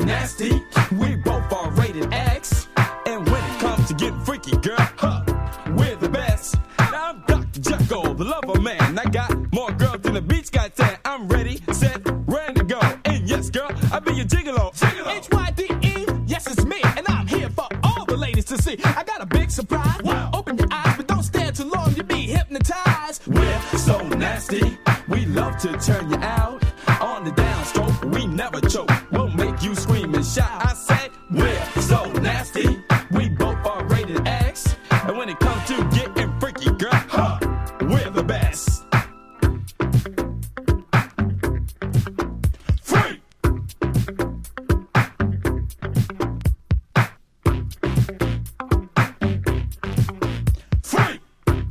nasty. We both are rated X. And when it comes to getting freaky, girl, we're the best. Now I'm Dr. Jekyll, the lover man. I got more girls than the beach got tan. I'm ready, set, ready to go. And yes, girl, I'll be your gigolo. H-Y-D-E, yes, it's me. And I'm here for all the ladies to see. I got a big surprise. Wow. Open your eyes, but don't stare too long. You'll be hypnotized. We're so nasty. We love to turn you out. On the downstroke, we never choke. We'll make you scream and shout. I said, we're so nasty. We both are rated X. And when it comes to getting freaky, girl, we're the best. Freak! Freak!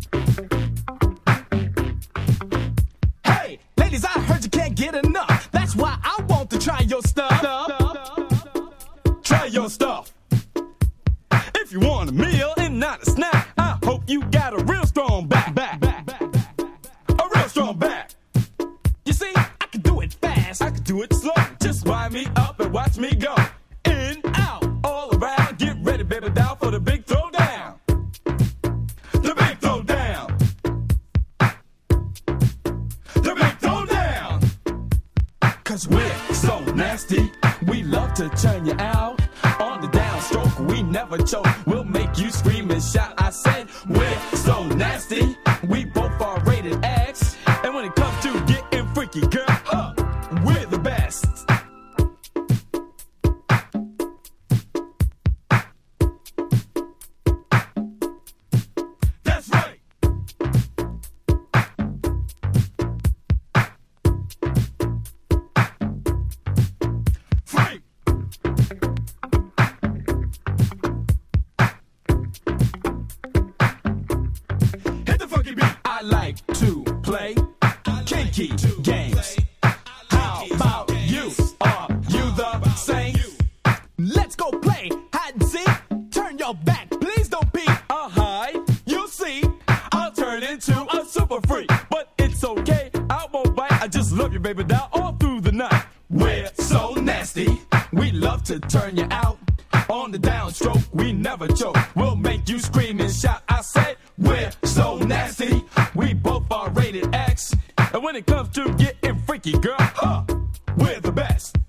Hey, ladies, I heard you can't get enough. That's why I want to try your stuff. Try your stuff. If you want a meal and not a snack, I hope you got a real strong back. A real strong back. You see, I can do it fast. I can do it slow. Just wind me up and watch me go. In, out, all around. Get ready, baby, down for the big throwdown. The big throwdown. The big throwdown. Cause we're so nasty. We love to turn you out. On the downstroke, we never choke. We'll make you scream and shout. I said, we're so nasty. We both are rated X. And when it comes to getting freaky, girl, we're the best. That's right. Freak. Hit the funky beat. I like to play kinky games. How about you? Are you the same? Let's go play hide and seek. Turn your back, please don't peek. I'll hide, you'll see. I'll turn into a super freak. But it's okay, I won't bite. I just love you, baby, doll, all through the night. We're so nasty. We love to turn you out. On the downstroke, we never choke. We'll make you scream and shout. I said, we're so nasty. We both are rated X. And when it comes to getting freaky, girl, we're the best.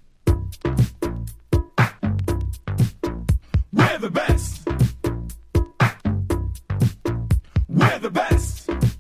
We're the best. We're the best.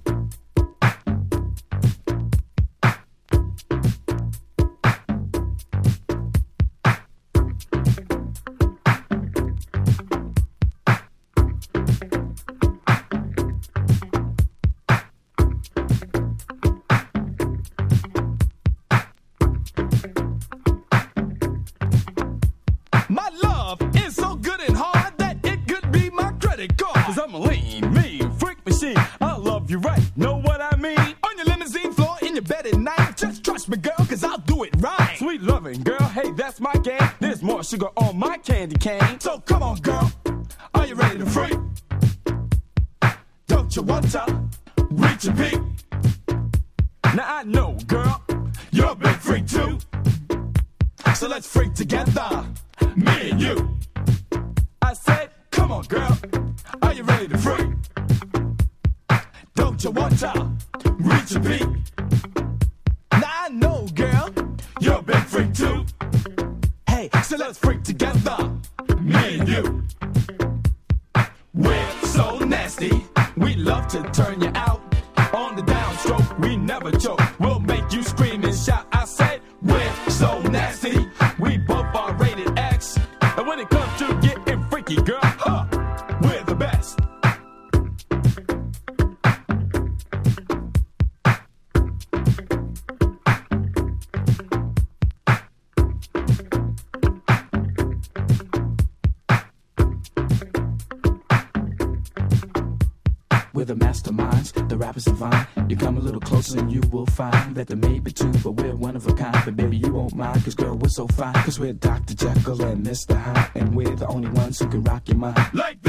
My love is so good and hard that it could be my credit card. Cause I'm a lean, mean freak machine. I love you right, know what I mean? On your limousine floor, in your bed at night. Just trust me, girl, cause I'll do it right. Sweet loving, girl, hey, that's my game. There's more sugar on my candy cane. So come on, girl, are you ready to freak? Don't you want to reach a peak? Now I know, girl, you're a big freak too. So let's freak together, me and you. I said, Come on, girl, are you ready to freak? Don't you want to reach a peak? Now I know, girl, you're a big freak too. hey, so let's freak together, Me and you. We're so nasty. We love to turn you out. On the downstroke, we never choke. We'll make you scream and shout. I said, we're so nasty. We both are rated X. And when it comes to getting freaky, girl, we're the best. We're the masterminds, the rappers divine. You come a little closer and you will find that there may be two, but we're one of a kind. But baby, you won't mind, cause girl, we're so fine. Cause we're Dr. Jekyll and Mr. Hyde, and we're the only ones who can rock your mind. Like